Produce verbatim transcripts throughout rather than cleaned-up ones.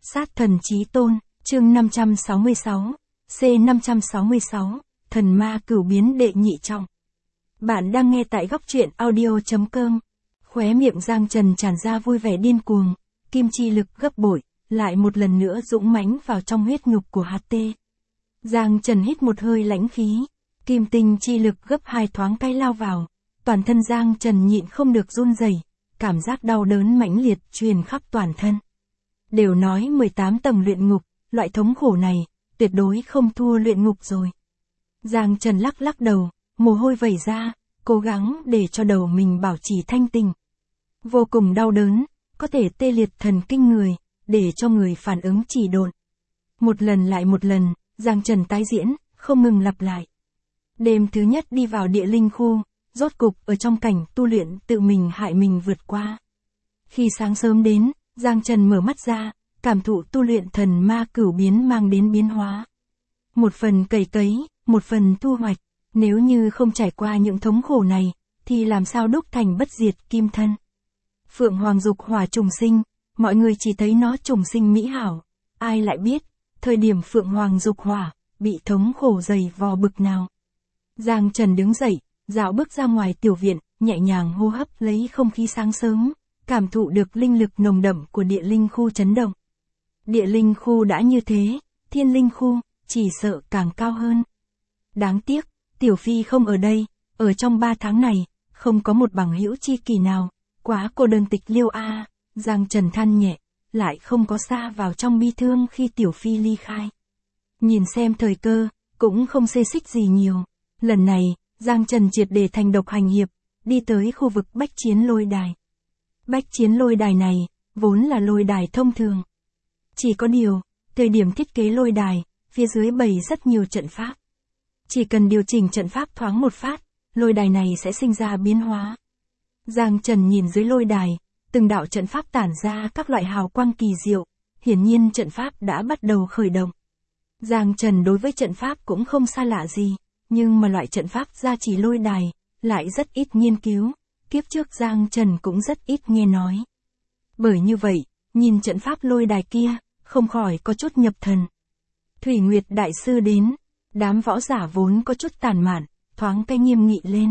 Sát thần chí tôn, chương năm trăm sáu mươi sáu, C năm trăm sáu mươi sáu, thần ma cửu biến đệ nhị trọng. Bạn đang nghe tại góc truyện audio.com. Khóe miệng Giang Trần tràn ra vui vẻ điên cuồng, kim chi lực gấp bội, lại một lần nữa dũng mãnh vào trong huyết nhục của hát tê. Giang Trần hít một hơi lãnh khí, kim tinh chi lực gấp hai thoáng cái lao vào, toàn thân Giang Trần nhịn không được run rẩy, cảm giác đau đớn mãnh liệt truyền khắp toàn thân. Đều nói mười tám tầng luyện ngục, loại thống khổ này, tuyệt đối không thua luyện ngục rồi. Giang Trần lắc lắc đầu, mồ hôi vẩy ra, cố gắng để cho đầu mình bảo trì thanh tình. Vô cùng đau đớn, có thể tê liệt thần kinh người, để cho người phản ứng trì độn. Một lần lại một lần, Giang Trần tái diễn, không ngừng lặp lại. Đêm thứ nhất đi vào địa linh khu, rốt cục ở trong cảnh tu luyện tự mình hại mình vượt qua. Khi sáng sớm đến, Giang Trần mở mắt ra, cảm thụ tu luyện thần ma cửu biến mang đến biến hóa. Một phần cày cấy, một phần thu hoạch, nếu như không trải qua những thống khổ này, thì làm sao đúc thành bất diệt kim thân. Phượng Hoàng dục hỏa trùng sinh, mọi người chỉ thấy nó trùng sinh mỹ hảo, ai lại biết, thời điểm Phượng Hoàng dục hỏa, bị thống khổ dày vò bực nào. Giang Trần đứng dậy, dạo bước ra ngoài tiểu viện, nhẹ nhàng hô hấp lấy không khí sáng sớm, cảm thụ được linh lực nồng đậm của địa linh khu chấn động. Địa linh khu đã như thế, thiên linh khu, chỉ sợ càng cao hơn. Đáng tiếc, Tiểu Phi không ở đây, ở trong ba tháng này, không có một bằng hữu chi kỷ nào, quá cô đơn tịch liêu a. À. Giang Trần than nhẹ, lại không có xa vào trong bi thương khi Tiểu Phi ly khai. Nhìn xem thời cơ, cũng không xê xích gì nhiều. Lần này, Giang Trần triệt để thành độc hành hiệp, đi tới khu vực bách chiến lôi đài. Bách chiến lôi đài này, vốn là lôi đài thông thường. Chỉ có điều, thời điểm thiết kế lôi đài, phía dưới bày rất nhiều trận pháp. Chỉ cần điều chỉnh trận pháp thoáng một phát, lôi đài này sẽ sinh ra biến hóa. Giang Trần nhìn dưới lôi đài, từng đạo trận pháp tản ra các loại hào quang kỳ diệu, hiển nhiên trận pháp đã bắt đầu khởi động. Giang Trần đối với trận pháp cũng không xa lạ gì, nhưng mà loại trận pháp gia trì lôi đài, lại rất ít nghiên cứu, kiếp trước Giang Trần cũng rất ít nghe nói. Bởi như vậy, nhìn trận pháp lôi đài kia, không khỏi có chút nhập thần. Thủy Nguyệt Đại Sư đến, đám võ giả vốn có chút tàn mạn, thoáng cái nghiêm nghị lên.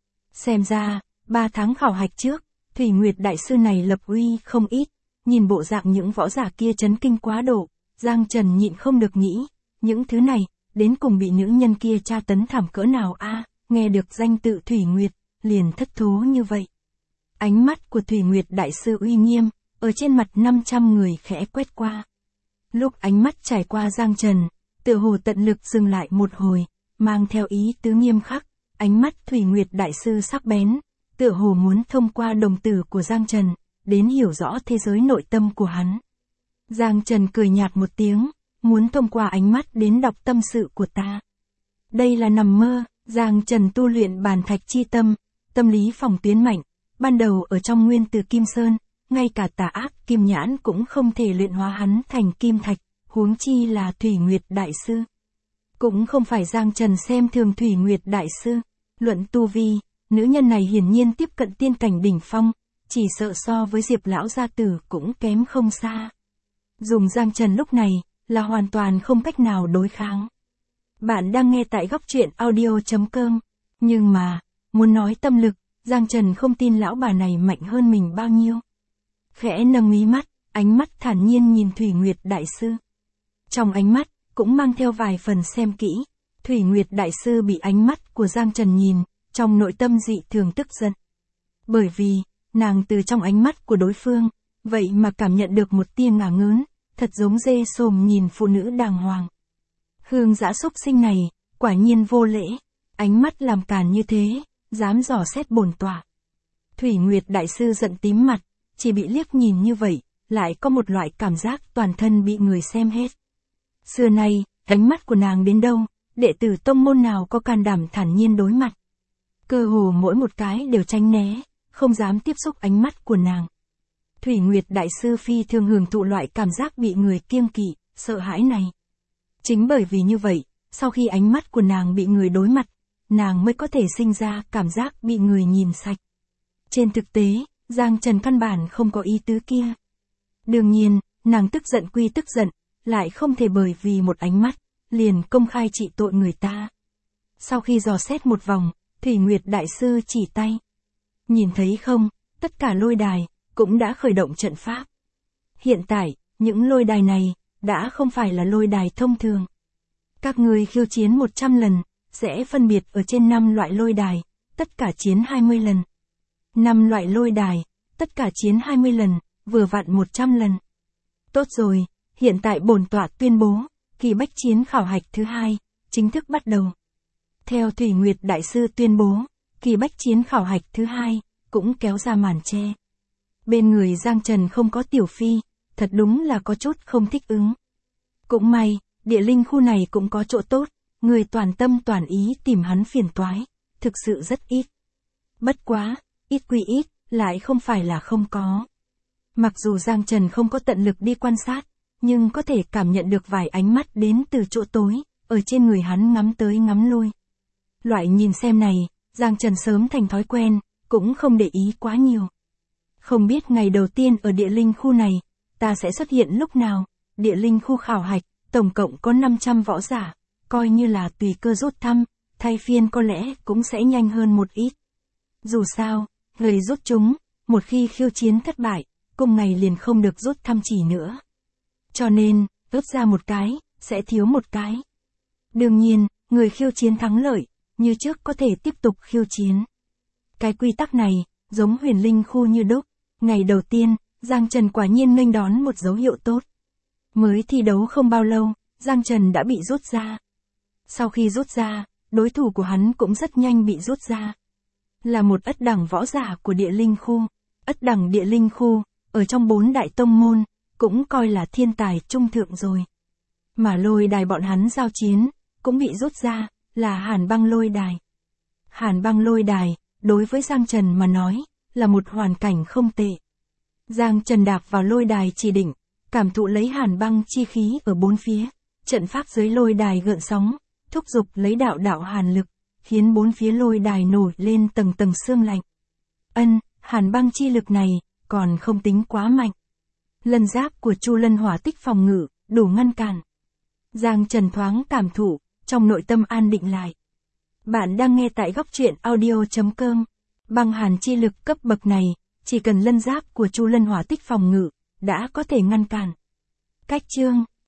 Xem ra, ba tháng khảo hạch trước, Thủy Nguyệt Đại Sư này lập uy không ít, nhìn bộ dạng những võ giả kia chấn kinh quá độ, Giang Trần nhịn không được nghĩ, những thứ này, đến cùng bị nữ nhân kia tra tấn thảm cỡ nào a. À, nghe được danh tự Thủy Nguyệt, liền thất thố như vậy. Ánh mắt của Thủy Nguyệt Đại Sư uy nghiêm, ở trên mặt năm trăm người khẽ quét qua. Lúc ánh mắt trải qua Giang Trần, tựa hồ tận lực dừng lại một hồi, mang theo ý tứ nghiêm khắc, ánh mắt Thủy Nguyệt Đại Sư sắc bén, tựa hồ muốn thông qua đồng tử của Giang Trần, đến hiểu rõ thế giới nội tâm của hắn. Giang Trần cười nhạt một tiếng, muốn thông qua ánh mắt đến đọc tâm sự của ta. Đây là nằm mơ, Giang Trần tu luyện bàn thạch chi tâm, tâm lý phòng tuyến mạnh, ban đầu ở trong nguyên tử Kim Sơn, ngay cả tà ác kim nhãn cũng không thể luyện hóa hắn thành kim thạch, huống chi là Thủy Nguyệt Đại Sư. Cũng không phải Giang Trần xem thường Thủy Nguyệt Đại Sư, luận tu vi, nữ nhân này hiển nhiên tiếp cận tiên cảnh đỉnh phong, chỉ sợ so với Diệp lão gia tử cũng kém không xa. Dùng Giang Trần lúc này, là hoàn toàn không cách nào đối kháng. Bạn đang nghe tại góc truyện audio.com, nhưng mà, muốn nói tâm lực, Giang Trần không tin lão bà này mạnh hơn mình bao nhiêu. Khẽ nâng mí mắt, ánh mắt thản nhiên nhìn Thủy Nguyệt Đại Sư. Trong ánh mắt, cũng mang theo vài phần xem kỹ, Thủy Nguyệt Đại Sư bị ánh mắt của Giang Trần nhìn, trong nội tâm dị thường tức giận. Bởi vì, nàng từ trong ánh mắt của đối phương, vậy mà cảm nhận được một tia ngả ngớn, thật giống dê sồm nhìn phụ nữ đàng hoàng. Hương dã xúc sinh này, quả nhiên vô lễ, ánh mắt làm càn như thế, dám dò xét bổn tọa. Thủy Nguyệt Đại Sư giận tím mặt, chỉ bị liếc nhìn như vậy, lại có một loại cảm giác toàn thân bị người xem hết. Xưa nay, ánh mắt của nàng đến đâu, đệ tử tông môn nào có can đảm thản nhiên đối mặt. Cơ hồ mỗi một cái đều tránh né, không dám tiếp xúc ánh mắt của nàng. Thủy Nguyệt Đại Sư phi thường hưởng thụ loại cảm giác bị người kiêng kỵ, sợ hãi này. Chính bởi vì như vậy, sau khi ánh mắt của nàng bị người đối mặt, nàng mới có thể sinh ra cảm giác bị người nhìn sạch. Trên thực tế, Giang Trần căn bản không có ý tứ kia. Đương nhiên, nàng tức giận quy tức giận, lại không thể bởi vì một ánh mắt, liền công khai trị tội người ta. Sau khi dò xét một vòng, Thủy Nguyệt Đại Sư chỉ tay. Nhìn thấy không, tất cả lôi đài, cũng đã khởi động trận pháp. Hiện tại, những lôi đài này, đã không phải là lôi đài thông thường. Các người khiêu chiến một trăm lần, sẽ phân biệt ở trên năm loại lôi đài, tất cả chiến hai mươi lần. năm loại lôi đài, tất cả chiến hai mươi lần, vừa vặn một trăm lần. Tốt rồi, hiện tại bổn tọa tuyên bố, kỳ bách chiến khảo hạch thứ hai, chính thức bắt đầu. Theo Thủy Nguyệt Đại Sư tuyên bố, kỳ bách chiến khảo hạch thứ hai, cũng kéo ra màn che. Bên người Giang Trần không có Tiểu Phi, thật đúng là có chút không thích ứng. Cũng may, địa linh khu này cũng có chỗ tốt, người toàn tâm toàn ý tìm hắn phiền toái, thực sự rất ít. Bất quá, ít quy ít, lại không phải là không có. Mặc dù Giang Trần không có tận lực đi quan sát, nhưng có thể cảm nhận được vài ánh mắt đến từ chỗ tối, ở trên người hắn ngắm tới ngắm lui. Loại nhìn xem này, Giang Trần sớm thành thói quen, cũng không để ý quá nhiều. Không biết ngày đầu tiên ở địa linh khu này, ta sẽ xuất hiện lúc nào. Địa linh khu khảo hạch, tổng cộng có năm trăm võ giả, coi như là tùy cơ rút thăm, thay phiên có lẽ cũng sẽ nhanh hơn một ít. Dù sao, người rút chúng, một khi khiêu chiến thất bại, cùng ngày liền không được rút thăm chỉ nữa. Cho nên, ướp ra một cái, sẽ thiếu một cái. Đương nhiên, người khiêu chiến thắng lợi, như trước có thể tiếp tục khiêu chiến. Cái quy tắc này, giống huyền linh khu như đúc, ngày đầu tiên, Giang Trần quả nhiên nghênh đón một dấu hiệu tốt. Mới thi đấu không bao lâu, Giang Trần đã bị rút ra. Sau khi rút ra, đối thủ của hắn cũng rất nhanh bị rút ra. Là một ất đẳng võ giả của địa linh khu. Ất đẳng địa linh khu, ở trong bốn đại tông môn, cũng coi là thiên tài trung thượng rồi. Mà lôi đài bọn hắn giao chiến, cũng bị rút ra, là Hàn Băng lôi đài. Hàn Băng lôi đài, đối với Giang Trần mà nói, là một hoàn cảnh không tệ. Giang Trần đạp vào lôi đài chỉ định, cảm thụ lấy hàn băng chi khí ở bốn phía, trận pháp dưới lôi đài gợn sóng, thúc giục lấy đạo đạo hàn lực, khiến bốn phía lôi đài nổi lên tầng tầng sương lạnh. Ân, hàn băng chi lực này, còn không tính quá mạnh. Lân giáp của Chu Lân hỏa tích phòng ngự, đủ ngăn cản. Giang Trần thoáng cảm thụ, trong nội tâm an định lại. Bạn đang nghe tại góc truyện audio chấm com. Băng hàn chi lực cấp bậc này, chỉ cần lân giáp của Chu Lân hỏa tích phòng ngự, đã có thể ngăn cản. Cách chương